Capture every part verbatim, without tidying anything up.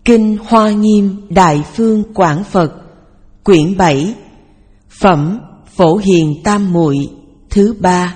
Kinh Hoa Nghiêm Đại Phương Quảng Phật, quyển bảy, phẩm Phổ Hiền Tam Muội thứ ba.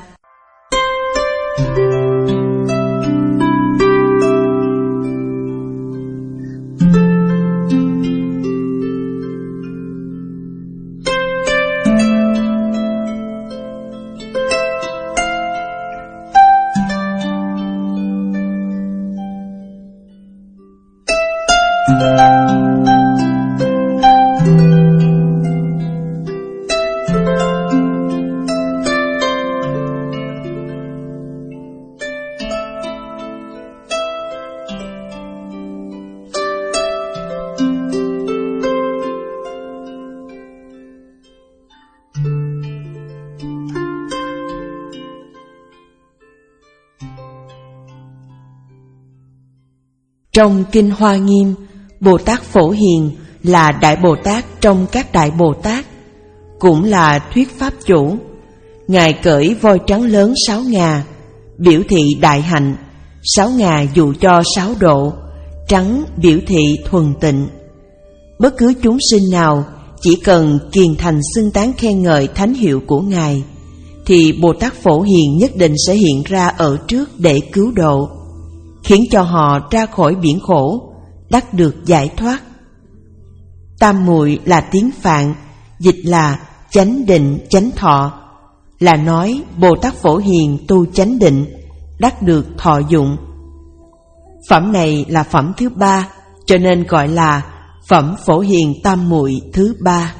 Trong Kinh Hoa Nghiêm, Bồ Tát Phổ Hiền là Đại Bồ Tát trong các Đại Bồ Tát, cũng là thuyết pháp chủ. Ngài cởi voi trắng lớn sáu ngà, biểu thị đại hạnh. Sáu ngà dụ cho sáu độ, trắng biểu thị thuần tịnh. Bất cứ chúng sinh nào chỉ cần kiền thành xưng tán khen ngợi thánh hiệu của Ngài, thì Bồ Tát Phổ Hiền nhất định sẽ hiện ra ở trước để cứu độ, khiến cho họ ra khỏi biển khổ, đắc được giải thoát. Tam muội là tiếng Phạn, dịch là chánh định chánh thọ, là nói Bồ Tát Phổ Hiền tu chánh định, đắc được thọ dụng. Phẩm này là phẩm thứ ba, cho nên gọi là phẩm Phổ Hiền Tam Muội thứ ba.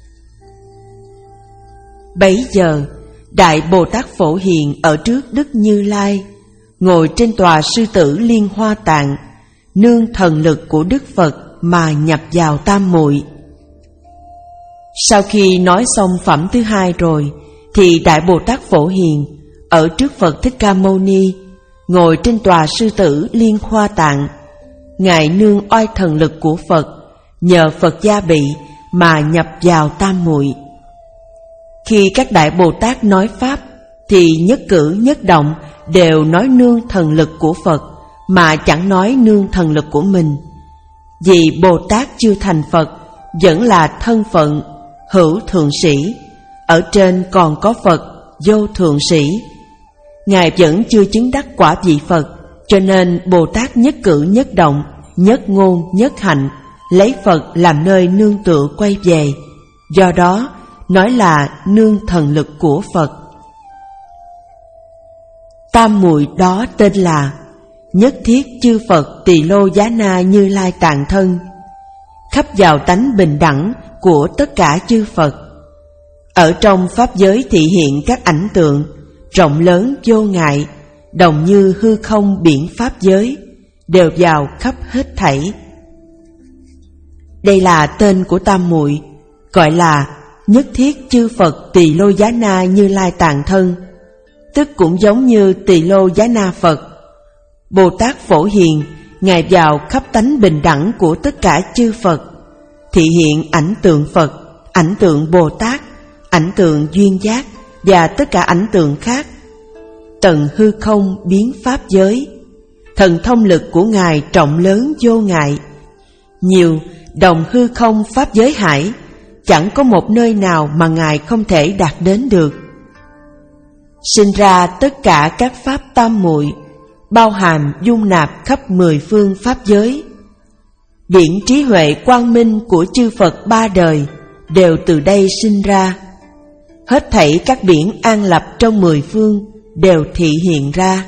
Bấy giờ, Đại Bồ Tát Phổ Hiền ở trước Đức Như Lai, ngồi trên tòa sư tử Liên Hoa Tạng, nương thần lực của Đức Phật mà nhập vào tam muội. Sau khi nói xong phẩm thứ hai rồi, thì Đại Bồ Tát Phổ Hiền ở trước Phật Thích Ca Mâu Ni, ngồi trên tòa sư tử Liên Hoa Tạng. Ngài nương oai thần lực của Phật, nhờ Phật gia bị mà nhập vào tam muội. Khi các Đại Bồ Tát nói pháp, thì nhất cử nhất động đều nói nương thần lực của Phật, mà chẳng nói nương thần lực của mình. Vì Bồ Tát chưa thành Phật, vẫn là thân phận hữu thượng sĩ, ở trên còn có Phật vô thượng sĩ. Ngài vẫn chưa chứng đắc quả vị Phật, cho nên Bồ Tát nhất cử nhất động, nhất ngôn nhất hạnh, lấy Phật làm nơi nương tựa quay về. Do đó nói là nương thần lực của Phật. Tam muội đó tên là Nhất Thiết Chư Phật Tỳ Lô Giá Na Như Lai Tạng Thân, khắp vào tánh bình đẳng của tất cả chư Phật. Ở trong pháp giới thị hiện các ảnh tượng rộng lớn vô ngại, đồng như hư không biển pháp giới, đều vào khắp hết thảy. Đây là tên của tam muội, gọi là Nhất Thiết Chư Phật Tỳ Lô Giá Na Như Lai Tạng Thân, tức cũng giống như Tỳ Lô Giá Na Phật. Bồ Tát Phổ Hiền, Ngài vào khắp tánh bình đẳng của tất cả chư Phật, thị hiện ảnh tượng Phật, ảnh tượng Bồ Tát, ảnh tượng duyên giác và tất cả ảnh tượng khác. Tận hư không biến pháp giới, thần thông lực của Ngài trọng lớn vô ngại. Nhiều đồng hư không pháp giới hải, chẳng có một nơi nào mà Ngài không thể đạt đến được. Sinh ra tất cả các pháp tam muội, bao hàm dung nạp khắp mười phương pháp giới. Biển trí huệ quang minh của chư Phật ba đời đều từ đây sinh ra. Hết thảy các biển an lập trong mười phương đều thị hiện ra.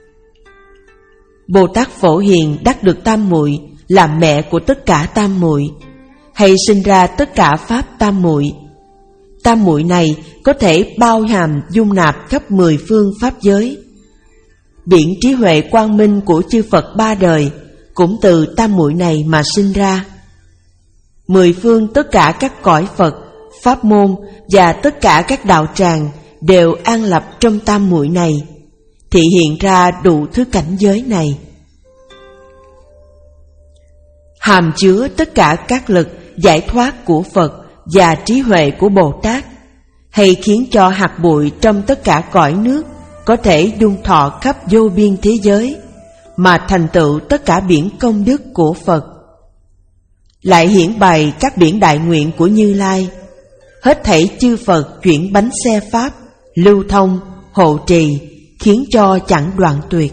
Bồ Tát Phổ Hiền đắc được tam muội, làm mẹ của tất cả tam muội, hay sinh ra tất cả pháp tam muội. Tam muội này có thể bao hàm dung nạp khắp mười phương pháp giới. Biển trí huệ quang minh của chư Phật ba đời cũng từ tam muội này mà sinh ra. Mười phương tất cả các cõi Phật, pháp môn và tất cả các đạo tràng đều an lập trong tam muội này, thị hiện ra đủ thứ cảnh giới này. Hàm chứa tất cả các lực giải thoát của Phật và trí huệ của Bồ Tát, hay khiến cho hạt bụi trong tất cả cõi nước có thể đun thọ khắp vô biên thế giới, mà thành tựu tất cả biển công đức của Phật. lại hiển bày các biển đại nguyện của Như Lai. Hết thảy chư Phật chuyển bánh xe Pháp, lưu thông, hộ trì, khiến cho chẳng đoạn tuyệt.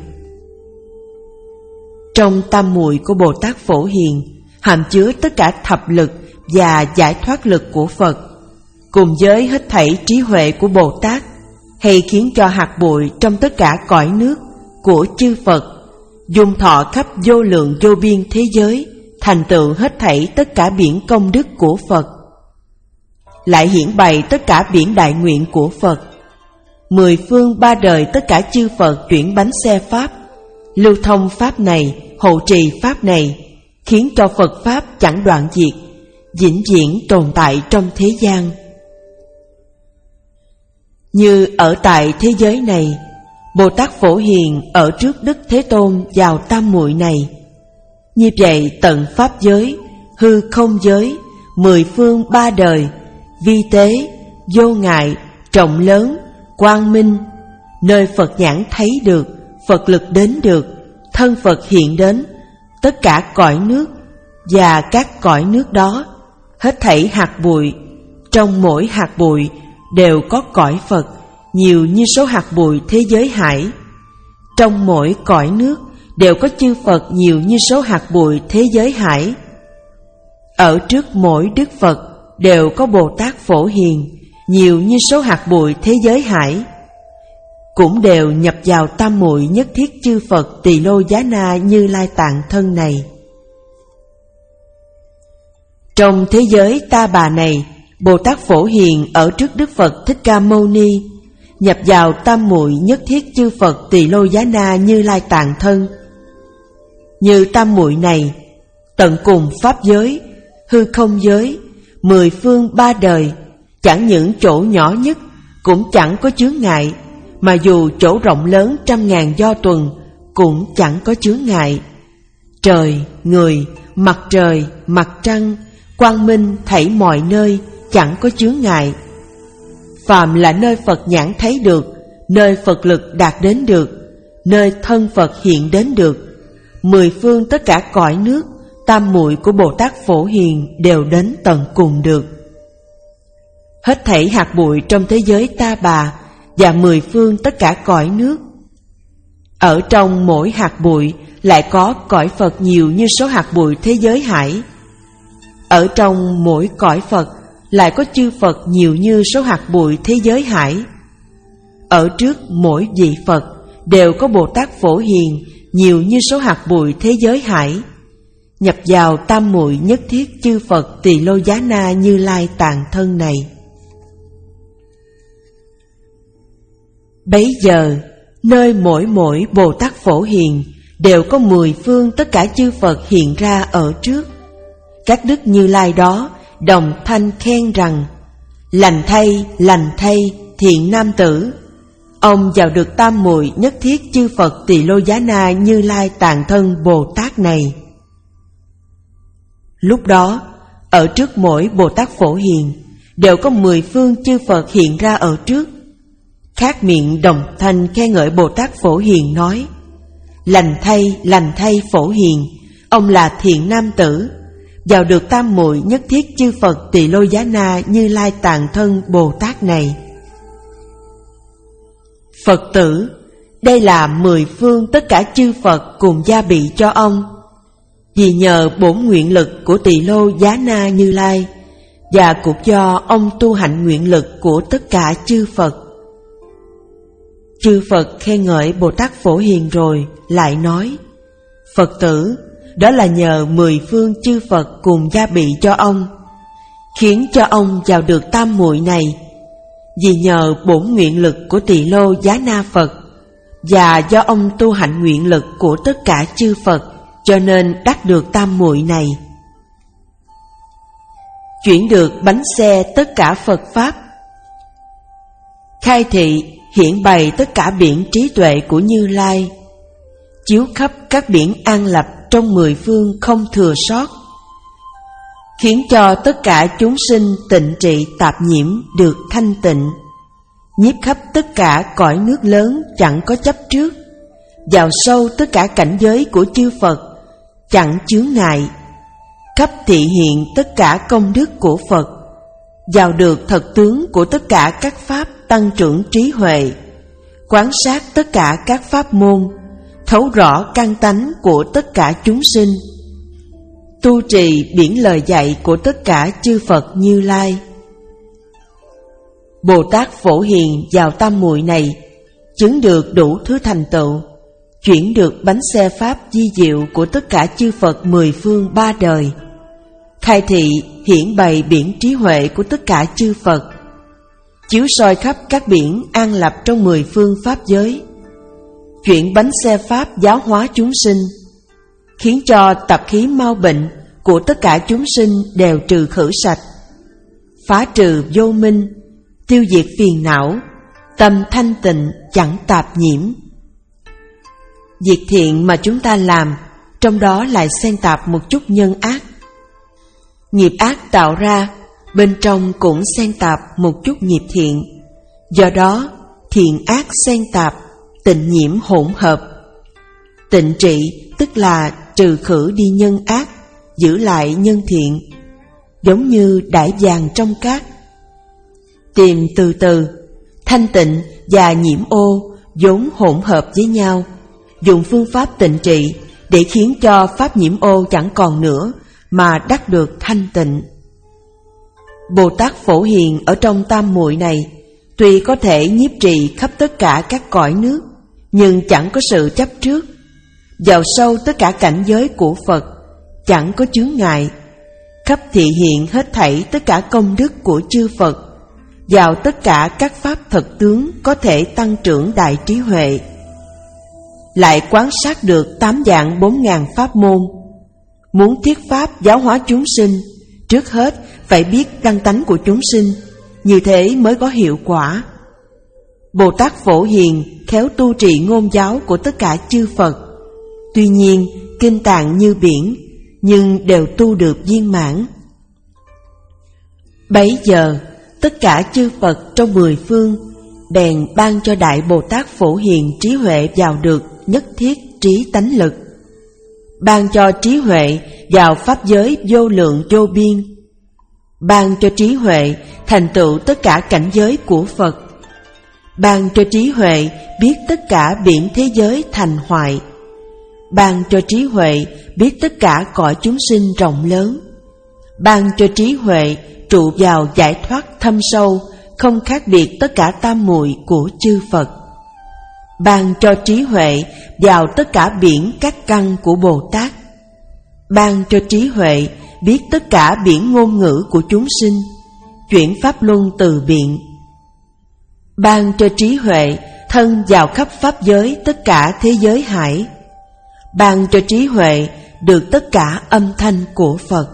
Trong tam muội của Bồ Tát Phổ Hiền hàm chứa tất cả thập lực và giải thoát lực của Phật, cùng với hết thảy trí huệ của Bồ Tát, hay khiến cho hạt bụi trong tất cả cõi nước của chư Phật dung thọ khắp vô lượng vô biên thế giới, thành tựu hết thảy tất cả biển công đức của Phật. Lại hiển bày tất cả biển đại nguyện của Phật. Mười phương ba đời tất cả chư Phật chuyển bánh xe Pháp, lưu thông Pháp này, hộ trì Pháp này, khiến cho Phật Pháp chẳng đoạn diệt, vĩnh viễn tồn tại trong thế gian. Như ở tại thế giới này, Bồ Tát Phổ Hiền ở trước Đức Thế Tôn vào tam muội này. Như vậy tận Pháp giới, hư không giới, mười phương ba đời, vi tế, vô ngại, trọng lớn, quang minh, nơi Phật nhãn thấy được, Phật lực đến được, thân Phật hiện đến, tất cả cõi nước và các cõi nước đó, hết thảy hạt bụi, trong mỗi hạt bụi đều có cõi Phật, nhiều như số hạt bụi thế giới hải. Trong mỗi cõi nước đều có chư Phật nhiều như số hạt bụi thế giới hải. Ở trước mỗi Đức Phật đều có Bồ Tát Phổ Hiền, nhiều như số hạt bụi thế giới hải, cũng đều nhập vào tam muội nhất thiết chư Phật Tỳ Lô Giá Na Như Lai Tạng thân này. Trong thế giới Ta Bà này, Bồ Tát Phổ Hiền ở trước Đức Phật Thích Ca Mâu Ni, nhập vào tam muội nhất thiết chư Phật Tỳ Lô Giá Na Như Lai Tạng thân. Như tam muội này, tận cùng Pháp giới, hư không giới, mười phương ba đời, chẳng những chỗ nhỏ nhất cũng chẳng có chướng ngại, mà dù chỗ rộng lớn trăm ngàn do tuần cũng chẳng có chướng ngại. Trời, người, mặt trời, mặt trăng, quang minh thảy mọi nơi chẳng có chướng ngại. Phàm là nơi Phật nhãn thấy được, nơi Phật lực đạt đến được, nơi thân Phật hiện đến được, mười phương tất cả cõi nước, tam muội của Bồ Tát Phổ Hiền đều đến tận cùng được. Hết thảy hạt bụi trong thế giới Ta Bà và mười phương tất cả cõi nước, ở trong mỗi hạt bụi lại có cõi Phật nhiều như số hạt bụi thế giới hải. Ở trong mỗi cõi Phật lại có chư Phật nhiều như số hạt bụi thế giới hải. Ở trước mỗi vị Phật đều có Bồ Tát Phổ Hiền nhiều như số hạt bụi thế giới hải, nhập vào tam muội nhất thiết chư Phật Tỳ Lô Giá Na Như Lai Tạng thân này. Bấy giờ, nơi mỗi mỗi Bồ Tát Phổ Hiền đều có mười phương tất cả chư Phật hiện ra ở trước. Các đức Như Lai đó đồng thanh khen rằng: lành thay, lành thay, thiện nam tử, ông vào được tam muội nhất thiết chư Phật Tỳ Lô Giá Na Như Lai Tạng thân Bồ Tát này. Lúc đó, ở trước mỗi Bồ Tát Phổ Hiền đều có mười phương chư Phật hiện ra ở trước. Khác miệng đồng thanh khen ngợi Bồ Tát Phổ Hiền nói: lành thay, lành thay Phổ Hiền, ông là thiện nam tử, vào được tam muội nhất thiết chư Phật Tỳ Lô Giá Na Như Lai Tạng thân Bồ Tát này. Phật tử, đây là mười phương tất cả chư Phật cùng gia bị cho ông, vì nhờ bổn nguyện lực của Tỳ Lô Giá Na Như Lai và cũng do ông tu hạnh nguyện lực của tất cả chư Phật. Chư Phật khen ngợi Bồ Tát Phổ Hiền rồi lại nói: Phật tử, đó là nhờ mười phương chư Phật cùng gia bị cho ông, khiến cho ông vào được tam muội này, vì nhờ bổn nguyện lực của Tỳ Lô Giá Na Phật và do ông tu hạnh nguyện lực của tất cả chư Phật, cho nên đắc được tam muội này. Chuyển được bánh xe tất cả Phật Pháp, khai thị hiển bày tất cả biển trí tuệ của Như Lai, chiếu khắp các biển an lập trong mười phương không thừa sót, khiến cho tất cả chúng sinh tịnh trị tạp nhiễm được thanh tịnh, nhiếp khắp tất cả cõi nước lớn chẳng có chấp trước, vào sâu tất cả cảnh giới của chư Phật chẳng chướng ngại, khắp thị hiện tất cả công đức của Phật, vào được thật tướng của tất cả các pháp tăng trưởng trí huệ, quán sát tất cả các pháp môn, thấu rõ căn tánh của tất cả chúng sinh, tu trì biển lời dạy của tất cả chư Phật Như Lai. Bồ Tát Phổ Hiền vào tam muội này chứng được đủ thứ thành tựu, chuyển được bánh xe pháp di diệu của tất cả chư Phật mười phương ba đời, khai thị hiển bày biển trí huệ của tất cả chư Phật, chiếu soi khắp các biển an lập trong mười phương pháp giới, chuyển bánh xe pháp giáo hóa chúng sinh, khiến cho tập khí mau bệnh của tất cả chúng sinh đều trừ khử sạch, phá trừ vô minh, tiêu diệt phiền não, tâm thanh tịnh chẳng tạp nhiễm. Việc thiện mà chúng ta làm, trong đó lại xen tạp một chút nhân ác. Nghiệp ác tạo ra, bên trong cũng xen tạp một chút nghiệp thiện. Do đó, thiện ác xen tạp, tịnh nhiễm hỗn hợp. Tịnh trị tức là trừ khử đi nhân ác, giữ lại nhân thiện, giống như đãi vàng trong cát. Tìm từ từ, thanh tịnh và nhiễm ô vốn hỗn hợp với nhau, dùng phương pháp tịnh trị để khiến cho pháp nhiễm ô chẳng còn nữa mà đắc được thanh tịnh. Bồ Tát Phổ Hiền ở trong tam muội này tuy có thể nhiếp trì khắp tất cả các cõi nước, nhưng chẳng có sự chấp trước, vào sâu tất cả cảnh giới của Phật, chẳng có chướng ngại, khắp thị hiện hết thảy tất cả công đức của chư Phật, vào tất cả các pháp thật tướng có thể tăng trưởng đại trí huệ. Lại quán sát được tám vạn bốn ngàn pháp môn. Muốn thuyết pháp giáo hóa chúng sinh, trước hết phải biết căn tánh của chúng sinh, như thế mới có hiệu quả. Bồ Tát Phổ Hiền khéo tu trì ngôn giáo của tất cả chư Phật, tuy nhiên kinh tạng như biển, nhưng đều tu được viên mãn. Bấy giờ tất cả chư Phật trong mười phương bèn ban cho Đại Bồ Tát Phổ Hiền trí huệ vào được nhất thiết trí tánh lực, ban cho trí huệ vào pháp giới vô lượng vô biên, ban cho trí huệ thành tựu tất cả cảnh giới của Phật, ban cho trí huệ biết tất cả biển thế giới thành hoại, ban cho trí huệ biết tất cả cõi chúng sinh rộng lớn, ban cho trí huệ trụ vào giải thoát thâm sâu, không khác biệt tất cả tam muội của chư Phật, ban cho trí huệ vào tất cả biển các căn của Bồ Tát, ban cho trí huệ biết tất cả biển ngôn ngữ của chúng sinh, chuyển pháp luân từ biện, ban cho trí huệ thân vào khắp pháp giới tất cả thế giới hải, ban cho trí huệ được tất cả âm thanh của Phật.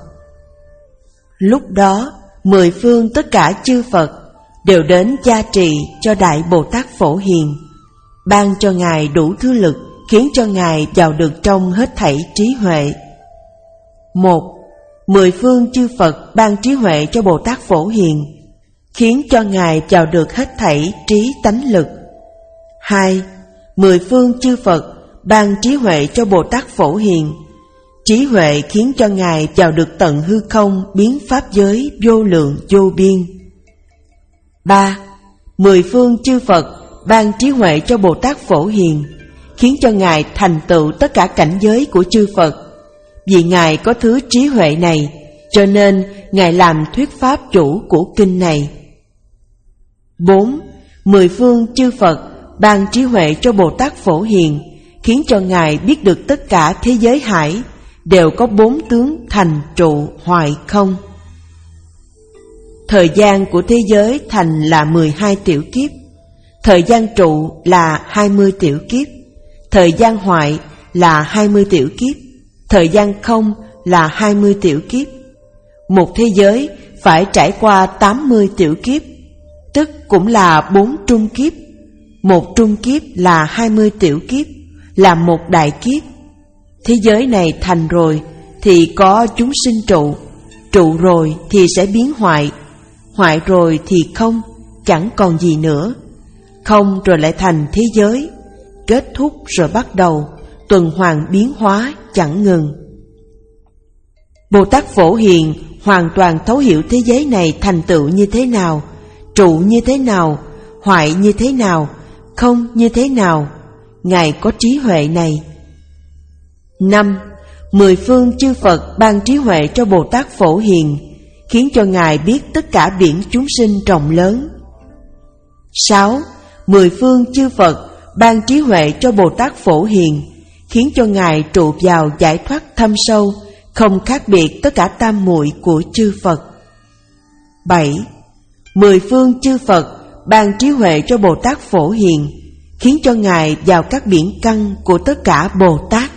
Lúc đó mười phương tất cả chư Phật đều đến gia trì cho Đại Bồ Tát Phổ Hiền, ban cho Ngài đủ thứ lực khiến cho Ngài vào được trong hết thảy trí huệ. Một, mười phương chư Phật ban trí huệ cho Bồ Tát Phổ Hiền, khiến cho Ngài vào được hết thảy trí tánh lực. Hai, mười phương chư Phật ban trí huệ cho Bồ Tát Phổ Hiền, trí huệ khiến cho Ngài vào được tận hư không biến pháp giới vô lượng vô biên. Ba, mười phương chư Phật ban trí huệ cho Bồ Tát Phổ Hiền, khiến cho Ngài thành tựu tất cả cảnh giới của chư Phật. Vì Ngài có thứ trí huệ này, cho nên Ngài làm thuyết pháp chủ của kinh này. Bốn, mười phương chư Phật ban trí huệ cho Bồ Tát Phổ Hiền, khiến cho Ngài biết được tất cả thế giới hải đều có bốn tướng thành trụ hoại không. Thời gian của thế giới thành là mười hai tiểu kiếp, thời gian trụ là hai mươi tiểu kiếp, thời gian hoại là hai mươi tiểu kiếp, thời gian không là hai mươi tiểu kiếp. Một thế giới phải trải qua tám mươi tiểu kiếp, tức cũng là bốn trung kiếp. Một trung kiếp là hai mươi tiểu kiếp, là một đại kiếp. Thế giới này thành rồi thì có chúng sinh trụ, trụ rồi thì sẽ biến hoại, hoại rồi thì không, chẳng còn gì nữa. Không rồi lại thành thế giới, kết thúc rồi bắt đầu, tuần hoàn biến hóa chẳng ngừng. Bồ Tát Phổ Hiền hoàn toàn thấu hiểu thế giới này thành tựu như thế nào, trụ như thế nào, hoại như thế nào, không như thế nào. Ngài có trí huệ này. Năm. Mười phương chư Phật ban trí huệ cho Bồ Tát Phổ Hiền, khiến cho Ngài biết tất cả biển chúng sinh rộng lớn. Sáu. Mười phương chư Phật ban trí huệ cho Bồ Tát Phổ Hiền, khiến cho Ngài trụ vào giải thoát thâm sâu, không khác biệt tất cả tam muội của chư Phật. Bảy. Mười phương chư Phật ban trí huệ cho Bồ Tát Phổ Hiền, khiến cho Ngài vào các biển căn của tất cả Bồ Tát.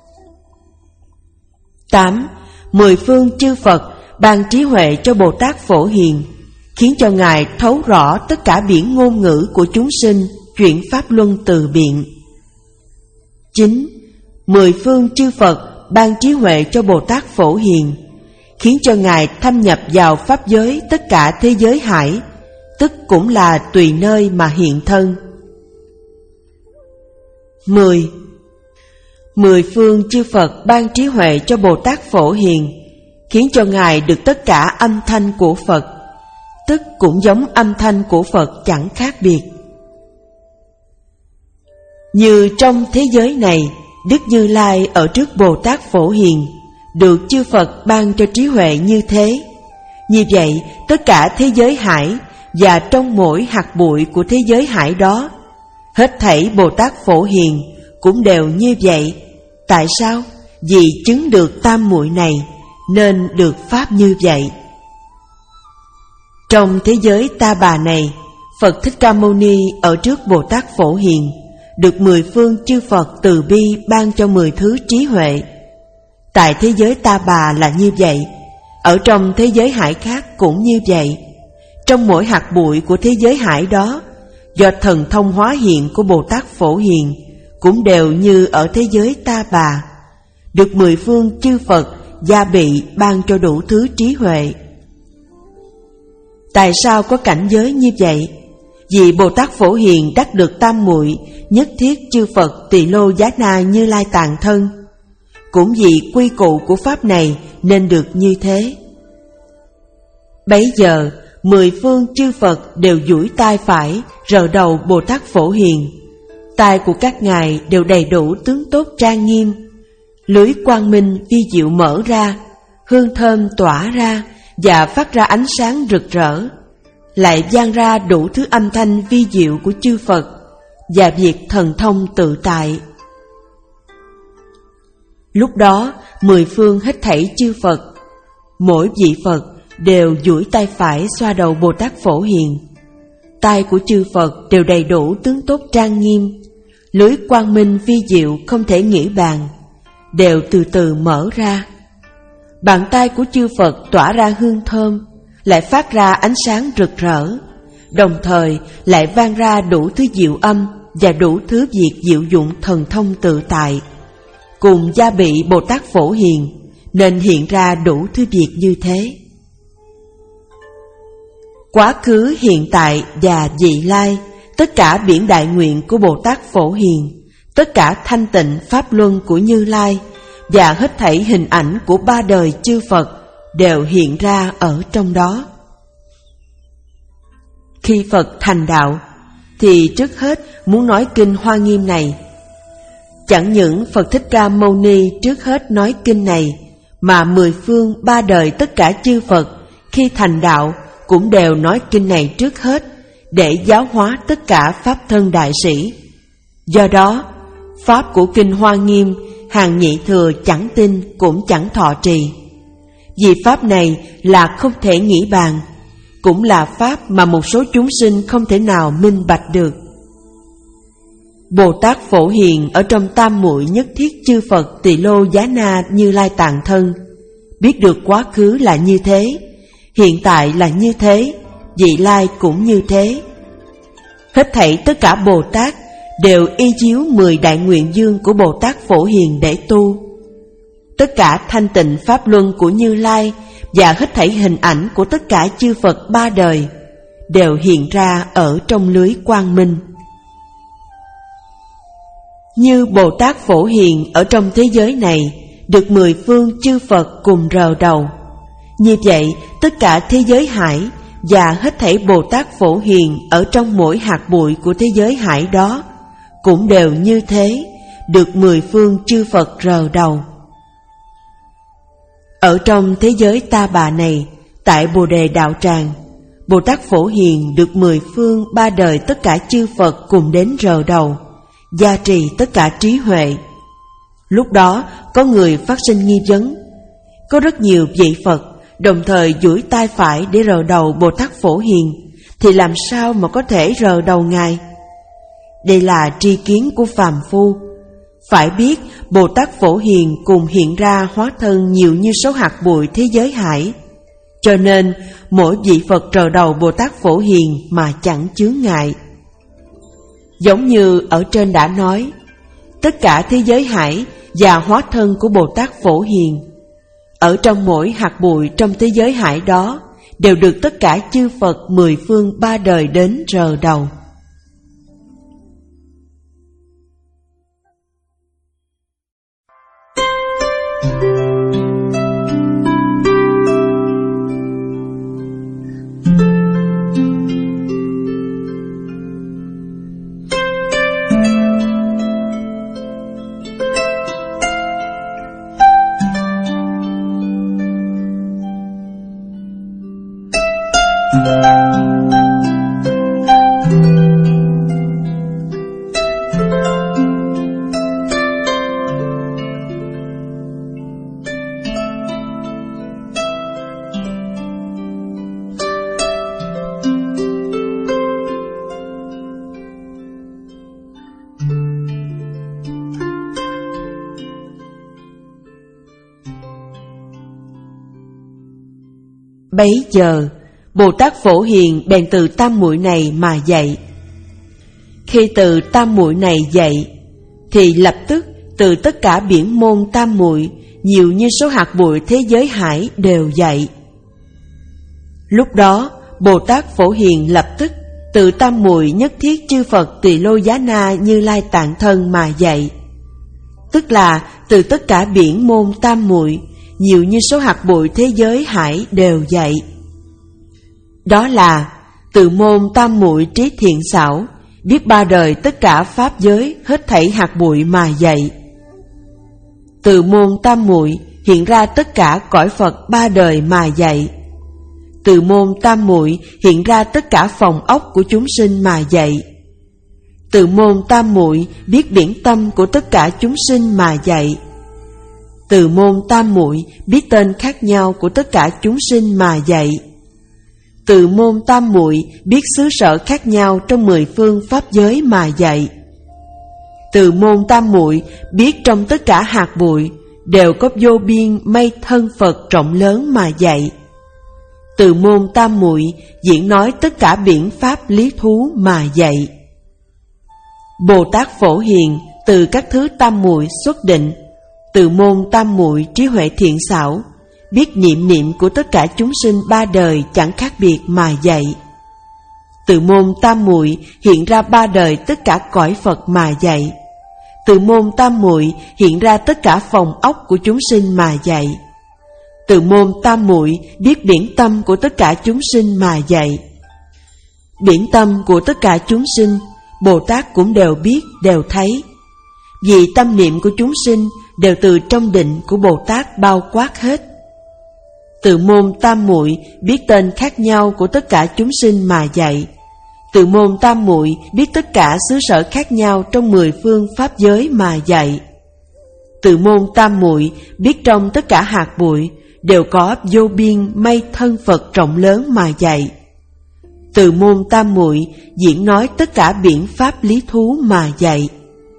Tám. Mười phương chư Phật ban trí huệ cho Bồ Tát Phổ Hiền, khiến cho Ngài thấu rõ tất cả biển ngôn ngữ của chúng sinh, chuyển pháp luân từ biện. Chín. Mười phương chư Phật ban trí huệ cho Bồ Tát Phổ Hiền, khiến cho Ngài thâm nhập vào pháp giới tất cả thế giới hải, tức cũng là tùy nơi mà hiện thân. Mười. Mười phương chư Phật ban trí huệ cho Bồ Tát Phổ Hiền, khiến cho Ngài được tất cả âm thanh của Phật, tức cũng giống âm thanh của Phật chẳng khác biệt. Như trong thế giới này, Đức Như Lai ở trước Bồ Tát Phổ Hiền, được chư Phật ban cho trí huệ như thế. Như vậy, tất cả thế giới hải và trong mỗi hạt bụi của thế giới hải đó, hết thảy Bồ Tát Phổ Hiền cũng đều như vậy. Tại sao? Vì chứng được tam muội này nên được pháp như vậy. Trong thế giới Ta Bà này, Phật Thích Ca Mâu Ni ở trước Bồ Tát Phổ Hiền, được mười phương chư Phật từ bi ban cho mười thứ trí huệ. Tại thế giới Ta Bà là như vậy, ở trong thế giới hải khác cũng như vậy. Trong mỗi hạt bụi của thế giới hải đó, do thần thông hóa hiện của Bồ Tát Phổ Hiền, cũng đều như ở thế giới Ta Bà, được mười phương chư Phật gia bị ban cho đủ thứ trí huệ. Tại sao có cảnh giới như vậy? Vì Bồ Tát Phổ Hiền đắc được tam muội, nhất thiết chư Phật Tỳ Lô Giá Na Như Lai tàng thân. Cũng vì quy cụ của pháp này nên được như thế. Bấy giờ mười phương chư Phật đều duỗi tay phải rờ đầu Bồ Tát Phổ Hiền. Tai của các ngài đều đầy đủ tướng tốt trang nghiêm, lưới quang minh vi diệu mở ra, hương thơm tỏa ra và phát ra ánh sáng rực rỡ, lại vang ra đủ thứ âm thanh vi diệu của chư Phật và việc thần thông tự tại. Lúc đó mười phương hết thảy chư Phật, mỗi vị Phật đều duỗi tay phải xoa đầu Bồ Tát Phổ Hiền. Tai của chư Phật đều đầy đủ tướng tốt trang nghiêm, lưới quang minh vi diệu không thể nghĩ bàn, đều từ từ mở ra. Bàn tay của chư Phật tỏa ra hương thơm, lại phát ra ánh sáng rực rỡ, đồng thời lại vang ra đủ thứ diệu âm và đủ thứ việc diệu dụng thần thông tự tại, cùng gia bị Bồ Tát Phổ Hiền, nên hiện ra đủ thứ việc như thế. Quá khứ, hiện tại và vị lai, tất cả biển đại nguyện của Bồ Tát Phổ Hiền, tất cả thanh tịnh pháp luân của Như Lai và hết thảy hình ảnh của ba đời chư Phật đều hiện ra ở trong đó. Khi Phật thành đạo, thì trước hết muốn nói kinh Hoa Nghiêm này. Chẳng những Phật Thích Ca Mâu Ni trước hết nói kinh này, mà mười phương ba đời tất cả chư Phật khi thành đạo cũng đều nói kinh này trước hết, để giáo hóa tất cả pháp thân đại sĩ. Do đó, pháp của kinh Hoa Nghiêm hàng nhị thừa chẳng tin cũng chẳng thọ trì. Vì pháp này là không thể nghĩ bàn, cũng là pháp mà một số chúng sinh không thể nào minh bạch được. Bồ Tát Phổ Hiền ở trong tam muội nhất thiết chư Phật Tỳ Lô Giá Na Như Lai tàng thân, biết được quá khứ là như thế, hiện tại là như thế, vị lai cũng như thế. Hết thảy tất cả Bồ Tát đều y chiếu mười đại nguyện dương của Bồ Tát Phổ Hiền để tu. Tất cả thanh tịnh pháp luân của Như Lai và hết thảy hình ảnh của tất cả chư Phật ba đời đều hiện ra ở trong lưới quang minh. Như Bồ Tát Phổ Hiền ở trong thế giới này được mười phương chư Phật cùng rờ đầu. Như vậy, tất cả thế giới hải và hết thảy Bồ Tát Phổ Hiền ở trong mỗi hạt bụi của thế giới hải đó cũng đều như thế, được mười phương chư Phật rờ đầu. Ở trong thế giới Ta Bà này, tại Bồ Đề Đạo Tràng, Bồ Tát Phổ Hiền được mười phương ba đời tất cả chư Phật cùng đến rờ đầu, gia trì tất cả trí huệ. Lúc đó có người phát sinh nghi vấn, có rất nhiều vị Phật đồng thời duỗi tay phải để rờ đầu Bồ Tát Phổ Hiền, thì làm sao mà có thể rờ đầu Ngài? Đây là tri kiến của phàm phu. Phải biết Bồ Tát Phổ Hiền cùng hiện ra hóa thân nhiều như số hạt bụi thế giới hải, cho nên mỗi vị Phật rờ đầu Bồ Tát Phổ Hiền mà chẳng chướng ngại. Giống như ở trên đã nói, tất cả thế giới hải và hóa thân của Bồ Tát Phổ Hiền, ở trong mỗi hạt bụi trong thế giới hải đó đều được tất cả chư Phật mười phương ba đời đến rờ đầu. Bấy giờ Bồ Tát Phổ Hiền bèn từ tam muội này mà dạy. Khi từ tam muội này dạy, thì lập tức từ tất cả biển môn tam muội nhiều như số hạt bụi thế giới hải đều dạy. Lúc đó Bồ Tát Phổ Hiền lập tức từ tam muội nhất thiết chư Phật Tỳ Lô Giá Na Như Lai Tạng Thân mà dạy, tức là từ tất cả biển môn tam muội nhiều như số hạt bụi thế giới hải đều dạy. Đó là từ môn tam muội trí thiện xảo, biết ba đời tất cả pháp giới hết thảy hạt bụi mà dạy. Từ môn tam muội hiện ra tất cả cõi Phật ba đời mà dạy. Từ môn tam muội hiện ra tất cả phòng ốc của chúng sinh mà dạy. Từ môn tam muội biết biển tâm của tất cả chúng sinh mà dạy. Từ môn tam muội biết tên khác nhau của tất cả chúng sinh mà dạy. Từ môn tam muội biết xứ sở khác nhau trong mười phương pháp giới mà dạy. Từ môn tam muội biết trong tất cả hạt bụi đều có vô biên mây thân Phật rộng lớn mà dạy. Từ môn tam muội diễn nói tất cả biển pháp lý thú mà dạy. Bồ Tát Phổ Hiền từ các thứ tam muội xuất định, từ môn tam muội trí huệ thiện xảo, biết niệm niệm của tất cả chúng sinh ba đời chẳng khác biệt mà dạy. Từ môn tam muội hiện ra ba đời tất cả cõi Phật mà dạy. Từ môn tam muội hiện ra tất cả phòng ốc của chúng sinh mà dạy. Từ môn tam muội biết biển tâm của tất cả chúng sinh mà dạy. Biển tâm của tất cả chúng sinh Bồ Tát cũng đều biết, đều thấy, vì tâm niệm của chúng sinh đều từ trong định của Bồ Tát bao quát hết. Từ môn tam muội biết tên khác nhau của tất cả chúng sinh mà dạy. Từ môn tam muội biết tất cả xứ sở khác nhau trong mười phương pháp giới mà dạy. Từ môn tam muội biết trong tất cả hạt bụi đều có vô biên mây thân Phật rộng lớn mà dạy. Từ môn tam muội diễn nói tất cả biển pháp lý thú mà dạy.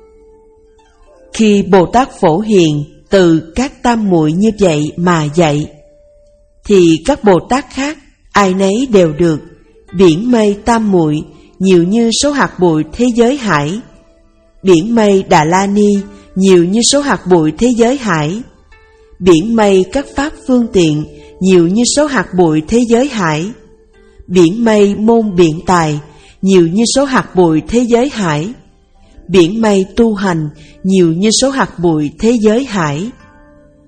Khi Bồ Tát Phổ Hiền từ các tam muội như vậy mà dạy, thì các Bồ Tát khác ai nấy đều được biển mây tam muội nhiều như số hạt bụi thế giới hải, biển mây Đà La Ni nhiều như số hạt bụi thế giới hải, biển mây các pháp phương tiện nhiều như số hạt bụi thế giới hải, biển mây môn biện tài nhiều như số hạt bụi thế giới hải, biển mây tu hành nhiều như số hạt bụi thế giới hải,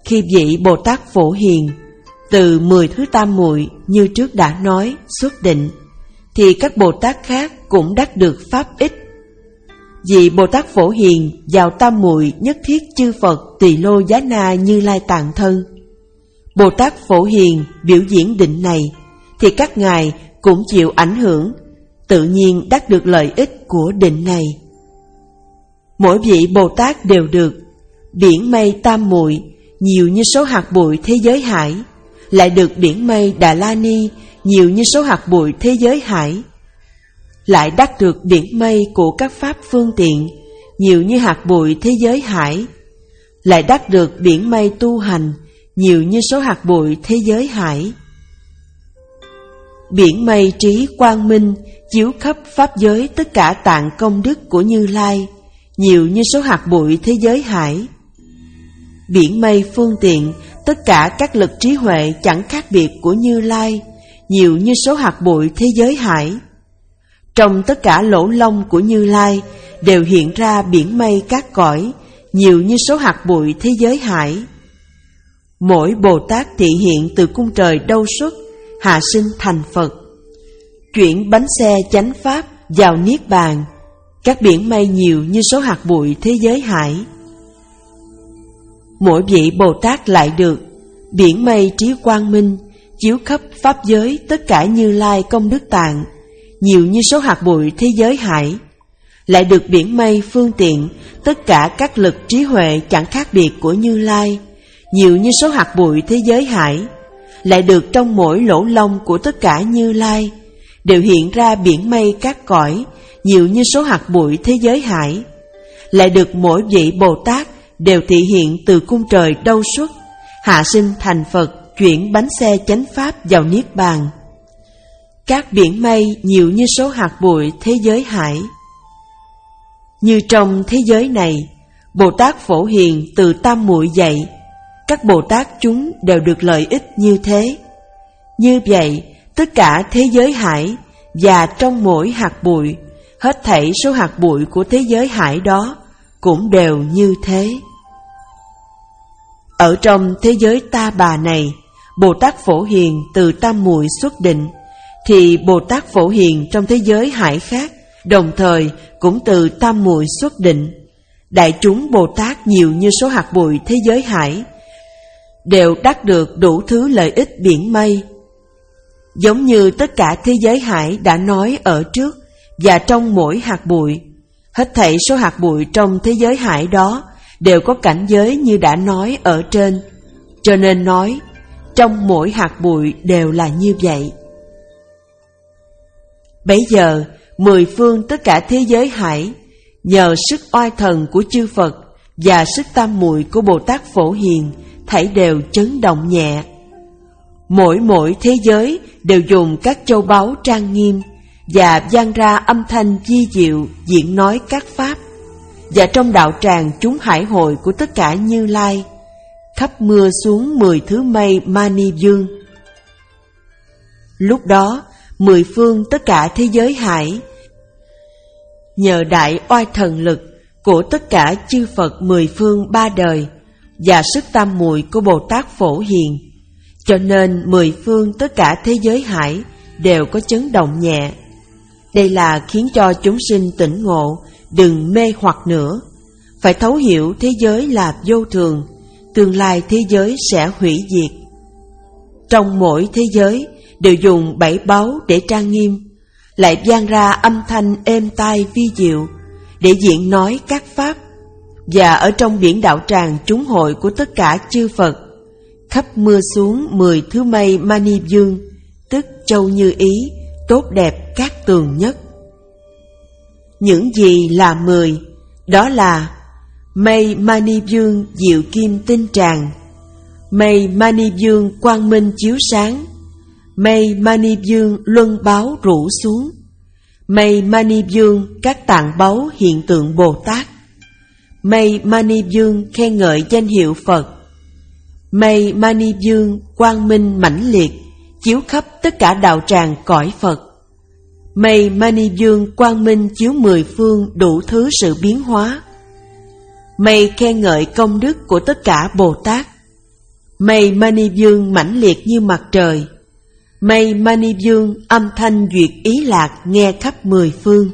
khi vị Bồ Tát Phổ Hiền từ mười thứ tam muội như trước đã nói xuất định, thì các Bồ Tát khác cũng đắc được pháp ích. Vị Bồ Tát Phổ Hiền vào tam muội nhất thiết chư Phật Tỳ Lô Giá Na Như Lai tạng thân. Bồ Tát Phổ Hiền biểu diễn định này, thì các ngài cũng chịu ảnh hưởng, tự nhiên đắc được lợi ích của định này. Mỗi vị Bồ Tát đều được biển mây tam muội nhiều như số hạt bụi thế giới hải, lại được biển mây Đà La Ni nhiều như số hạt bụi thế giới hải, lại đắc được biển mây của các pháp phương tiện nhiều như hạt bụi thế giới hải, lại đắc được biển mây tu hành nhiều như số hạt bụi thế giới hải. Biển mây trí quang minh chiếu khắp pháp giới tất cả tạng công đức của Như Lai nhiều như số hạt bụi thế giới hải. Biển mây phương tiện tất cả các lực trí huệ chẳng khác biệt của Như Lai nhiều như số hạt bụi thế giới hải. Trong tất cả lỗ lông của Như Lai đều hiện ra biển mây cát cõi nhiều như số hạt bụi thế giới hải. Mỗi Bồ Tát thị hiện từ cung trời đâu xuất, hạ sinh thành Phật, chuyển bánh xe chánh pháp vào niết bàn, các biển mây nhiều như số hạt bụi thế giới hải. Mỗi vị Bồ Tát lại được biển mây trí quang minh chiếu khắp pháp giới tất cả Như Lai công đức tạng nhiều như số hạt bụi thế giới hải, lại được biển mây phương tiện tất cả các lực trí huệ chẳng khác biệt của Như Lai nhiều như số hạt bụi thế giới hải, lại được trong mỗi lỗ lông của tất cả Như Lai đều hiện ra biển mây cát cõi nhiều như số hạt bụi thế giới hải, lại được mỗi vị Bồ Tát đều thị hiện từ cung trời đâu xuất, hạ sinh thành Phật, chuyển bánh xe chánh pháp vào niết bàn. Các biển mây nhiều như số hạt bụi thế giới hải. Như trong thế giới này, Bồ Tát Phổ Hiền từ tam muội dạy, các Bồ Tát chúng đều được lợi ích như thế. Như vậy, tất cả thế giới hải và trong mỗi hạt bụi, hết thảy số hạt bụi của thế giới hải đó cũng đều như thế. Ở trong thế giới Ta Bà này, Bồ Tát Phổ Hiền từ tam muội xuất định, thì Bồ Tát Phổ Hiền trong thế giới hải khác đồng thời cũng từ tam muội xuất định. Đại chúng Bồ Tát nhiều như số hạt bụi thế giới hải đều đắc được đủ thứ lợi ích biển mây. Giống như tất cả thế giới hải đã nói ở trước, và trong mỗi hạt bụi, hết thảy số hạt bụi trong thế giới hải đó đều có cảnh giới như đã nói ở trên, cho nên nói trong mỗi hạt bụi đều là như vậy. Bấy giờ mười phương tất cả thế giới hải nhờ sức oai thần của chư Phật và sức tam muội của Bồ Tát Phổ Hiền thảy đều chấn động nhẹ. Mỗi mỗi thế giới đều dùng các châu báu trang nghiêm và vang ra âm thanh vi diệu diễn nói các pháp, và trong đạo tràng chúng hải hội của tất cả Như Lai khắp mưa xuống mười thứ mây Mani Dương. Lúc đó mười phương tất cả thế giới hải nhờ đại oai thần lực của tất cả chư Phật mười phương ba đời và sức tam muội của Bồ Tát Phổ Hiền, cho nên mười phương tất cả thế giới hải đều có chấn động nhẹ. Đây là khiến cho chúng sinh tỉnh ngộ, đừng mê hoặc nữa, phải thấu hiểu thế giới là vô thường, tương lai thế giới sẽ hủy diệt. Trong mỗi thế giới đều dùng bảy báu để trang nghiêm, lại vang ra âm thanh êm tai vi diệu để diễn nói các pháp, và ở trong biển đạo tràng chúng hội của tất cả chư Phật khắp mưa xuống mười thứ mây Mani Dương, tức châu như ý, tốt đẹp các tường nhất. Những gì là mười? Đó là mây Mani Dương diệu kim tinh tràng, mây Mani Dương quang minh chiếu sáng, mây Mani Dương luân báo rủ xuống, mây Mani Dương các tạng báu hiện tượng Bồ Tát, mây Mani Dương khen ngợi danh hiệu Phật, mây Mani Dương quang minh mãnh liệt chiếu khắp tất cả đạo tràng cõi Phật, mây Mani Dương quang minh chiếu mười phương đủ thứ sự biến hóa, mây khen ngợi công đức của tất cả Bồ Tát, Mây Mani Vương mãnh liệt như mặt trời. Mây Mani Vương âm thanh duyệt ý lạc nghe khắp mười phương.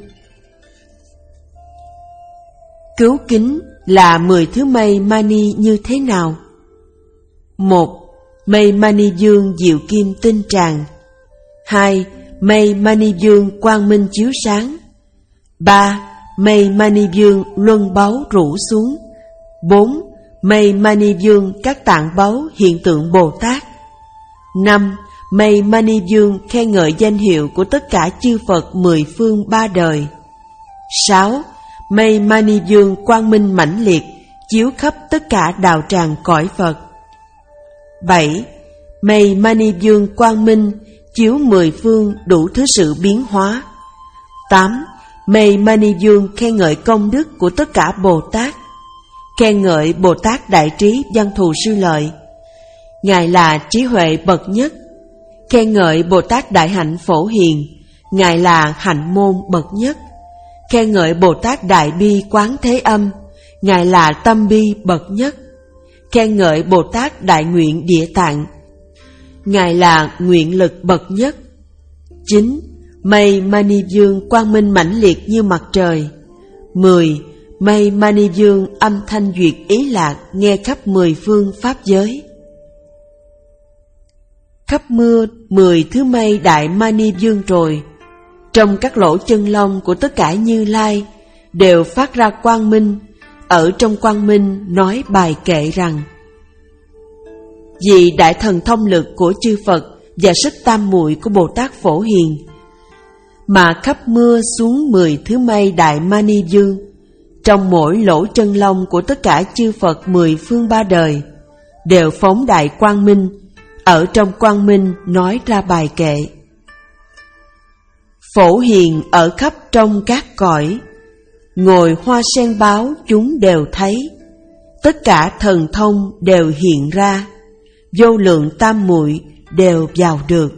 Cứu kính là mười thứ mây Mani như thế nào? Một. Mây Mani Vương diệu kim tinh tràng. Hai. Mây Mani Vương quang minh chiếu sáng. Ba. Mây Mani Vương luân báu rủ xuống. Bốn. Mây Mani Vương các tạng báu hiện tượng Bồ Tát. Năm. Mây Mani Vương khen ngợi danh hiệu của tất cả chư Phật mười phương ba đời. Sáu. Mây Mani Vương quang minh mãnh liệt chiếu khắp tất cả đạo tràng cõi Phật. Bảy. Mây Mani Vương quang minh chiếu mười phương đủ thứ sự biến hóa. Tám. Mây Mani Vương khen ngợi công đức của tất cả Bồ Tát. Khen ngợi Bồ Tát Đại Trí Văn Thù Sư Lợi, Ngài là trí huệ bậc nhất. Khen ngợi Bồ Tát Đại Hạnh Phổ Hiền, Ngài là hạnh môn bậc nhất. Khen ngợi Bồ Tát Đại Bi Quán Thế Âm, Ngài là tâm bi bậc nhất. Khen ngợi Bồ Tát Đại Nguyện Địa Tạng, Ngài là nguyện lực bậc nhất. Chín. Mây Mani Vương quang minh mãnh liệt như mặt trời. Mười. Mây Mani Vương âm thanh duyệt ý lạc nghe khắp mười phương pháp giới. Khắp mưa mười thứ mây Đại Mani Vương rồi, trong các lỗ chân lông của tất cả Như Lai đều phát ra quang minh. Ở trong quang minh nói bài kệ rằng: vì đại thần thông lực của chư Phật và sức tam muội của Bồ Tát Phổ Hiền mà khắp mưa xuống mười thứ mây Đại Mani Vương, trong mỗi lỗ chân lông của tất cả chư Phật mười phương ba đời đều phóng đại quang minh. Ở trong quang minh nói ra bài kệ: Phổ Hiền ở khắp trong các cõi, ngồi hoa sen báo chúng đều thấy. Tất cả thần thông đều hiện ra, vô lượng tam muội đều vào được.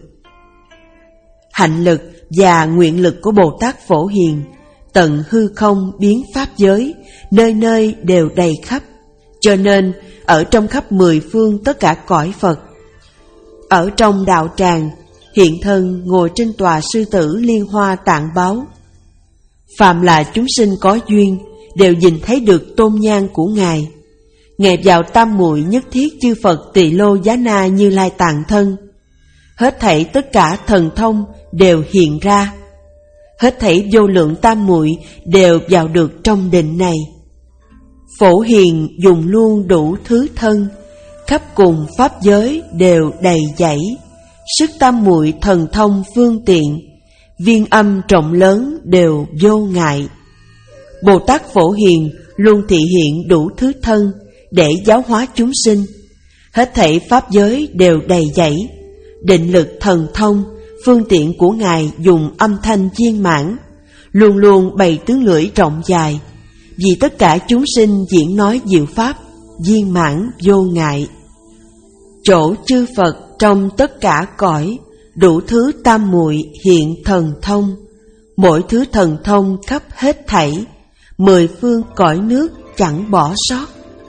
Hạnh lực và nguyện lực của Bồ Tát Phổ Hiền tận hư không biến pháp giới, nơi nơi đều đầy khắp. Cho nên ở trong khắp mười phương tất cả cõi Phật, ở trong đạo tràng hiện thân ngồi trên tòa sư tử liên hoa tạng báo. Phàm là chúng sinh có duyên đều nhìn thấy được tôn nhan của Ngài. Ngài vào tam muội nhất thiết chư Phật Tỳ Lô Giá Na Như Lai tạng thân. Hết thảy tất cả thần thông đều hiện ra. Hết thảy vô lượng tam muội đều vào được trong định này. Phổ Hiền dùng luôn đủ thứ thân, khắp cùng pháp giới đều đầy dẫy. Sức tam muội thần thông phương tiện, viên âm trọng lớn đều vô ngại. Bồ Tát Phổ Hiền luôn thị hiện đủ thứ thân để giáo hóa chúng sinh. Hết thảy pháp giới đều đầy dẫy. Định lực thần thông phương tiện của Ngài dùng âm thanh viên mãn, luôn luôn bày tướng lưỡi rộng dài, vì tất cả chúng sinh diễn nói diệu pháp viên mãn vô ngại. Chỗ chư Phật trong tất cả cõi, đủ thứ tam muội hiện thần thông. Mỗi thứ thần thông khắp hết thảy, mười phương cõi nước chẳng bỏ sót.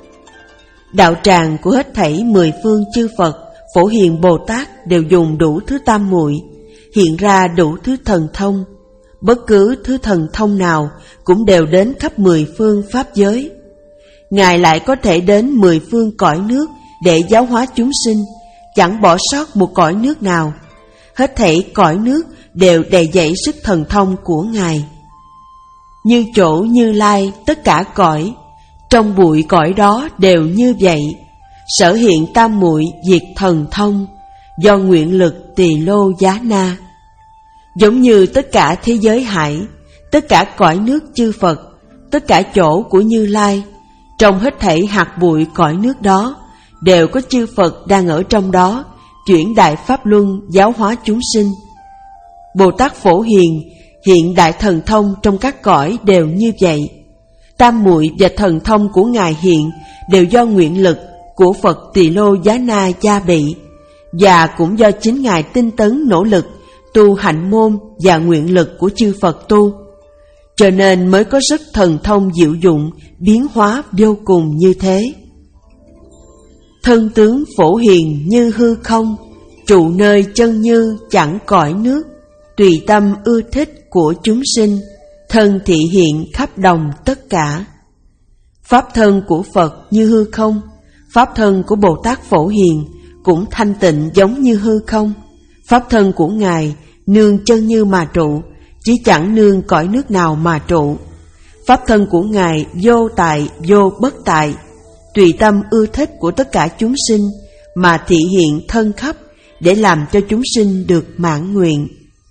Đạo tràng của hết thảy mười phương chư Phật Phổ Hiền Bồ Tát đều dùng đủ thứ tam muội hiện ra đủ thứ thần thông. Bất cứ thứ thần thông nào cũng đều đến khắp mười phương pháp giới. Ngài lại có thể đến mười phương cõi nước để giáo hóa chúng sinh, chẳng bỏ sót một cõi nước nào. Hết thảy cõi nước đều đầy dẫy sức thần thông của Ngài. Như chỗ Như Lai tất cả cõi, trong bụi cõi đó đều như vậy. Sở hiện tam muội diệt thần thông, do nguyện lực Tỳ Lô Giá Na. Giống như tất cả thế giới hải, tất cả cõi nước chư Phật, tất cả chỗ của Như Lai, trong hết thảy hạt bụi cõi nước đó đều có chư Phật đang ở trong đó, chuyển đại pháp luân giáo hóa chúng sinh. Bồ Tát Phổ Hiền hiện đại thần thông trong các cõi đều như vậy. Tam muội và thần thông của Ngài hiện đều do nguyện lực của Phật Tỳ Lô Giá Na gia bị, và cũng do chính Ngài tinh tấn nỗ lực tu hạnh môn và nguyện lực của chư Phật tu, cho nên mới có sức thần thông diệu dụng biến hóa vô cùng như thế. thân tướng phổ hiền như hư không, trụ nơi chân như chẳng cõi nước, tùy tâm ưa thích của chúng sinh, thân thị hiện khắp đồng tất cả. Pháp thân của Phật như hư không, pháp thân của Bồ Tát Phổ Hiền cũng thanh tịnh giống như hư không. Pháp thân của Ngài nương chân như mà trụ, chỉ chẳng nương cõi nước nào mà trụ. Pháp thân của Ngài vô tại vô bất tại, tùy tâm ưa thích của tất cả chúng sinh mà thị hiện thân khắp, để làm cho chúng sinh được mãn nguyện.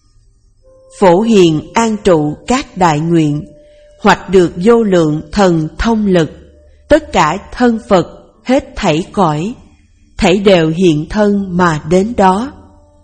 Phổ Hiền an trụ các đại nguyện, hoạch được vô lượng thần thông lực. Tất cả thân Phật hết thảy cõi, thảy đều hiện thân mà đến đó.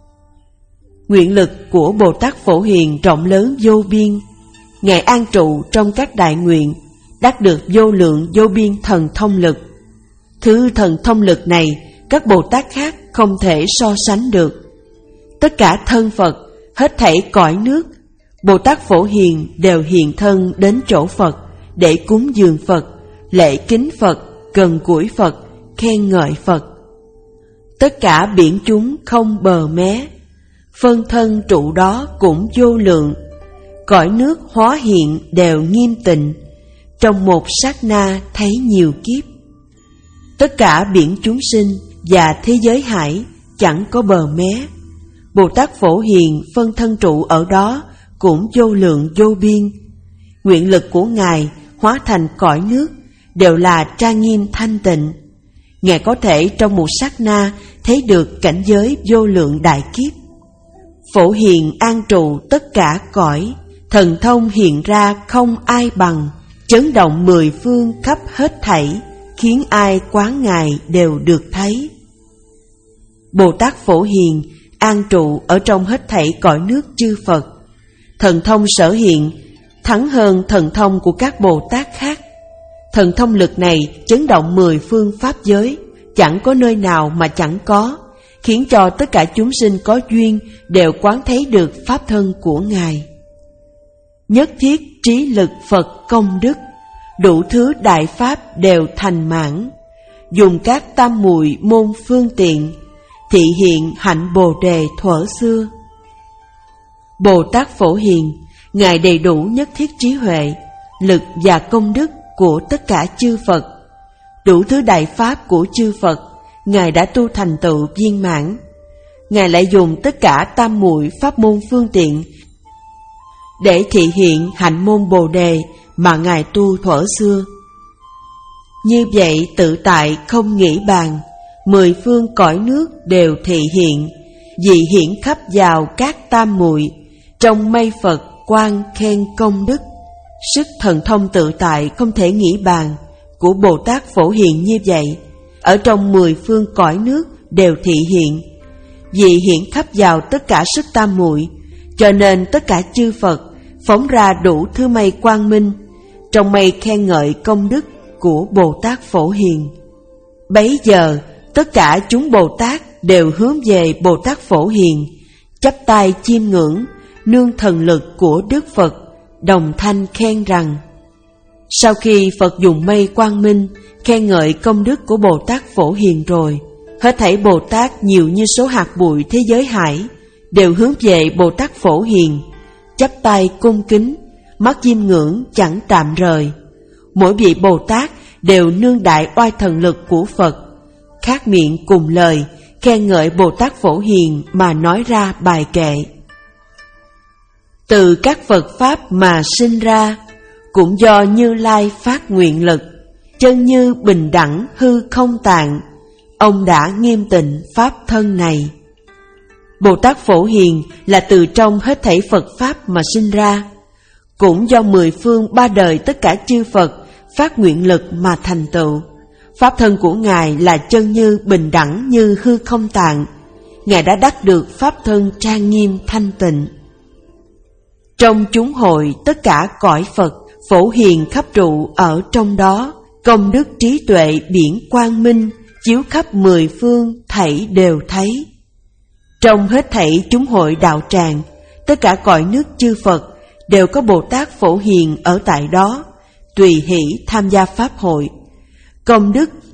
Nguyện lực của Bồ Tát Phổ Hiền rộng lớn vô biên. Ngài an trụ trong các đại nguyện, đắc được vô lượng vô biên thần thông lực. Thứ thần thông lực này các Bồ Tát khác không thể so sánh được. Tất cả thân Phật, hết thảy cõi nước, Bồ Tát Phổ Hiền đều hiện thân đến chỗ Phật để cúng dường Phật, lễ kính Phật, gần gũi Phật, khen ngợi Phật. Tất cả biển chúng không bờ mé, phân thân trụ đó cũng vô lượng. Cõi nước hóa hiện đều nghiêm tịnh, trong một sát na thấy nhiều kiếp. Tất cả biển chúng sinh và thế giới hải chẳng có bờ mé, Bồ Tát Phổ Hiền phân thân trụ ở đó cũng vô lượng vô biên. Nguyện lực của Ngài hóa thành cõi nước đều là trang nghiêm thanh tịnh. Ngài có thể trong một sát na thấy được cảnh giới vô lượng đại kiếp. Phổ Hiền an trụ tất cả cõi, thần thông hiện ra không ai bằng, chấn động mười phương khắp hết thảy, khiến ai quán Ngài đều được thấy. Bồ Tát Phổ Hiền an trụ ở trong hết thảy cõi nước chư Phật. Thần thông sở hiện thắng hơn thần thông của các Bồ Tát khác. Thần thông lực này chấn động mười phương pháp giới, chẳng có nơi nào mà chẳng có, khiến cho tất cả chúng sinh có duyên đều quán thấy được pháp thân của Ngài. Nhất thiết trí lực Phật công đức, đủ thứ đại pháp đều thành mãn. Dùng các tam muội môn phương tiện, thị hiện hạnh Bồ Đề thuở xưa. Bồ Tát Phổ Hiền, Ngài đầy đủ nhất thiết trí huệ, lực và công đức của tất cả chư Phật. Đủ thứ đại pháp của chư Phật, Ngài đã tu thành tựu viên mãn. Ngài lại dùng tất cả tam muội pháp môn phương tiện để thị hiện hạnh môn Bồ Đề mà Ngài tu thuở xưa. Như vậy tự tại không nghĩ bàn, mười phương cõi nước đều thị hiện, dị hiển khắp vào các tam muội, trong mây Phật quan khen công đức. Sức thần thông tự tại không thể nghĩ bàn của Bồ Tát Phổ Hiền như vậy, ở trong mười phương cõi nước đều thị hiện, dị hiển khắp vào tất cả sức tam muội, cho nên tất cả chư Phật phóng ra đủ thứ mây quang minh, trong mây khen ngợi công đức của Bồ Tát Phổ Hiền. Bấy giờ tất cả chúng Bồ Tát đều hướng về Bồ Tát Phổ Hiền, chắp tay chiêm ngưỡng, nương thần lực của Đức Phật, đồng thanh khen rằng: sau khi Phật dùng mây quang minh khen ngợi công đức của Bồ Tát Phổ Hiền rồi, hết thảy Bồ Tát nhiều như số hạt bụi thế giới hải đều hướng về Bồ Tát Phổ Hiền, chắp tay cung kính, mắt chiêm ngưỡng chẳng tạm rời. Mỗi vị Bồ Tát đều nương đại oai thần lực của Phật, khác miệng cùng lời khen ngợi Bồ Tát Phổ Hiền mà nói ra bài kệ. Từ các Phật Pháp mà sinh ra, cũng do Như Lai phát nguyện lực, chân như bình đẳng hư không tạng, ông đã nghiêm tịnh Pháp thân này. Bồ Tát Phổ Hiền là từ trong hết thảy Phật Pháp mà sinh ra, cũng do mười phương ba đời tất cả chư Phật phát nguyện lực mà thành tựu. Pháp thân của Ngài là chân như bình đẳng như hư không tạng. Ngài đã đắc được Pháp thân trang nghiêm thanh tịnh. Trong chúng hội tất cả cõi Phật, Phổ Hiền khắp trụ ở trong đó, công đức trí tuệ biển quang minh, chiếu khắp mười phương thảy đều thấy. Trong hết thảy chúng hội đạo tràng, tất cả cõi nước chư Phật đều có Bồ Tát Phổ Hiền ở tại đó, tùy hỷ tham gia pháp hội. Công đức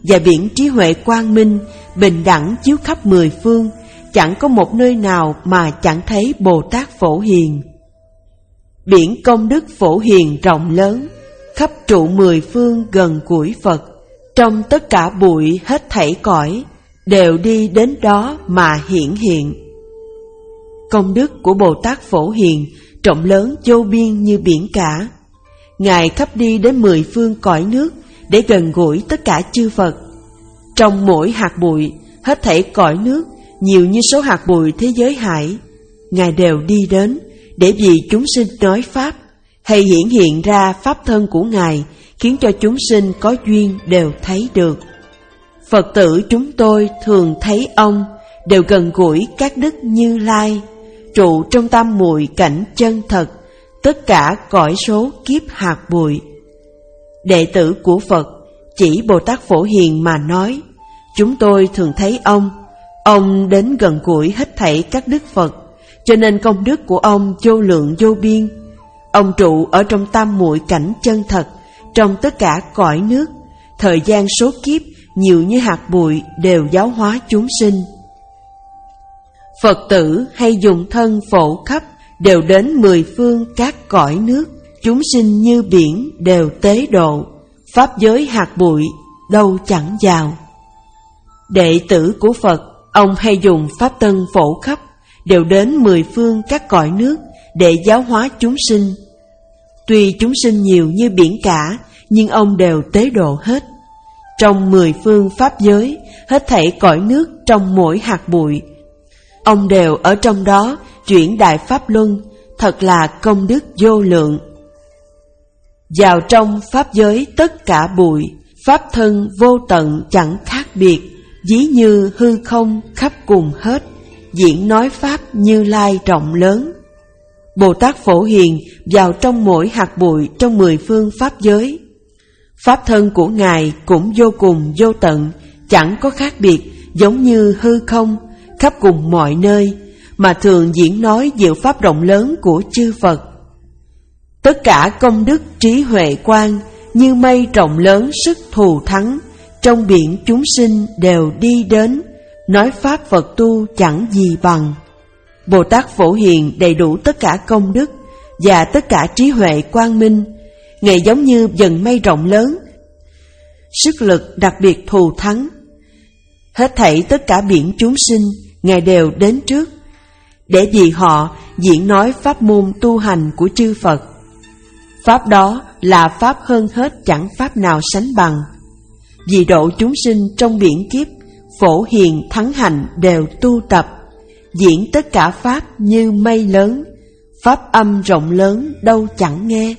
và biển trí huệ quang minh bình đẳng chiếu khắp mười phương, chẳng có một nơi nào mà chẳng thấy Bồ Tát Phổ Hiền. Biển công đức Phổ Hiền rộng lớn, khắp trụ mười phương gần gũi Phật, trong tất cả bụi hết thảy cõi, đều đi đến đó mà hiển hiện. Công đức của Bồ Tát Phổ Hiền rộng lớn vô biên như biển cả. Ngài khắp đi đến mười phương cõi nước để gần gũi tất cả chư Phật. Trong mỗi hạt bụi, hết thảy cõi nước, nhiều như số hạt bụi thế giới hải, Ngài đều đi đến để vì chúng sinh nói Pháp, hay hiển hiện ra Pháp thân của Ngài, khiến cho chúng sinh có duyên đều thấy được. Phật tử chúng tôi thường thấy ông, đều gần gũi các đức Như Lai, trụ trong tam muội cảnh chân thật, tất cả cõi số kiếp hạt bụi. Đệ tử của Phật chỉ Bồ Tát Phổ Hiền mà nói, chúng tôi thường thấy ông, ông đến gần gũi hết thảy các đức Phật, cho nên công đức của ông vô lượng vô biên. Ông trụ ở trong tam muội cảnh chân thật, trong tất cả cõi nước, thời gian số kiếp nhiều như hạt bụi đều giáo hóa chúng sinh. Phật tử hay dùng thân phổ khắp, đều đến mười phương các cõi nước, chúng sinh như biển đều tế độ, pháp giới hạt bụi đâu chẳng vào. Đệ tử của Phật, ông hay dùng pháp tân phổ khắp, đều đến mười phương các cõi nước để giáo hóa chúng sinh. Tuy chúng sinh nhiều như biển cả, nhưng ông đều tế độ hết. Trong mười phương pháp giới, hết thảy cõi nước trong mỗi hạt bụi, ông đều ở trong đó chuyển đại pháp luân, thật là công đức vô lượng. Vào trong pháp giới tất cả bụi, pháp thân vô tận chẳng khác biệt, ví như hư không khắp cùng hết, diễn nói Pháp Như Lai rộng lớn. Bồ Tát Phổ Hiền vào trong mỗi hạt bụi trong mười phương pháp giới. Pháp thân của Ngài cũng vô cùng vô tận, chẳng có khác biệt, giống như hư không, khắp cùng mọi nơi, mà thường diễn nói diệu pháp rộng lớn của chư Phật. Tất cả công đức trí huệ quang, như mây rộng lớn sức thù thắng, trong biển chúng sinh đều đi đến, nói Pháp Phật tu chẳng gì bằng. Bồ Tát Phổ Hiền đầy đủ tất cả công đức và tất cả trí huệ quang minh. Ngài giống như dần mây rộng lớn, sức lực đặc biệt thù thắng. Hết thảy tất cả biển chúng sinh, Ngài đều đến trước, để vì họ diễn nói pháp môn tu hành của chư Phật. Pháp đó là Pháp hơn hết, chẳng Pháp nào sánh bằng. Vì độ chúng sinh trong biển kiếp, Phổ Hiền thắng hạnh đều tu tập, diễn tất cả Pháp như mây lớn, Pháp âm rộng lớn đâu chẳng nghe.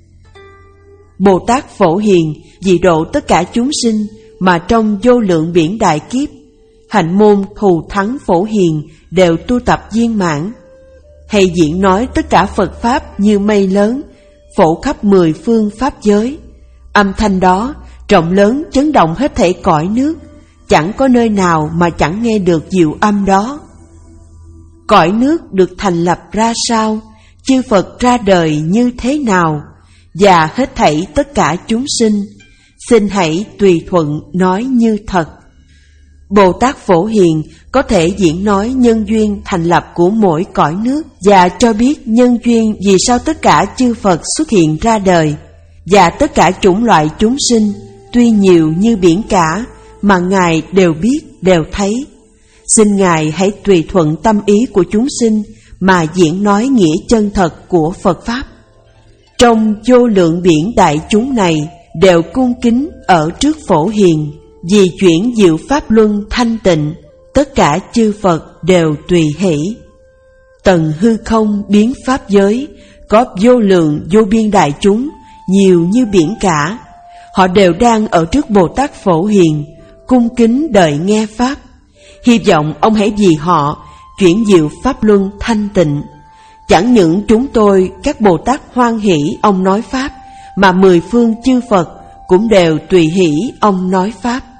Bồ Tát Phổ Hiền vì độ tất cả chúng sinh mà trong vô lượng biển đại kiếp, hạnh môn thù thắng Phổ Hiền đều tu tập viên mãn, hay diễn nói tất cả Phật Pháp như mây lớn, phổ khắp mười phương Pháp giới. Âm thanh đó rộng lớn chấn động hết thảy cõi nước, chẳng có nơi nào mà chẳng nghe được diệu âm đó. Cõi nước được thành lập ra sao, chư Phật ra đời như thế nào, và hết thảy tất cả chúng sinh, xin hãy tùy thuận nói như thật. Bồ Tát Phổ Hiền có thể diễn nói nhân duyên thành lập của mỗi cõi nước, và cho biết nhân duyên vì sao tất cả chư Phật xuất hiện ra đời, và tất cả chủng loại chúng sinh, tuy nhiều như biển cả, mà Ngài đều biết, đều thấy. Xin Ngài hãy tùy thuận tâm ý của chúng sinh mà diễn nói nghĩa chân thật của Phật Pháp. Trong vô lượng biển đại chúng này đều cung kính ở trước Phổ Hiền, vì chuyển diệu pháp luân thanh tịnh, tất cả chư Phật đều tùy hỷ. Tầng hư không biến pháp giới, có vô lượng vô biên đại chúng, nhiều như biển cả. Họ đều đang ở trước Bồ Tát Phổ Hiền, cung kính đợi nghe Pháp. Hy vọng ông hãy vì họ chuyển diệu pháp luân thanh tịnh. Chẳng những chúng tôi, các Bồ Tát hoan hỷ ông nói Pháp, mà mười phương chư Phật cũng đều tùy hỷ ông nói Pháp.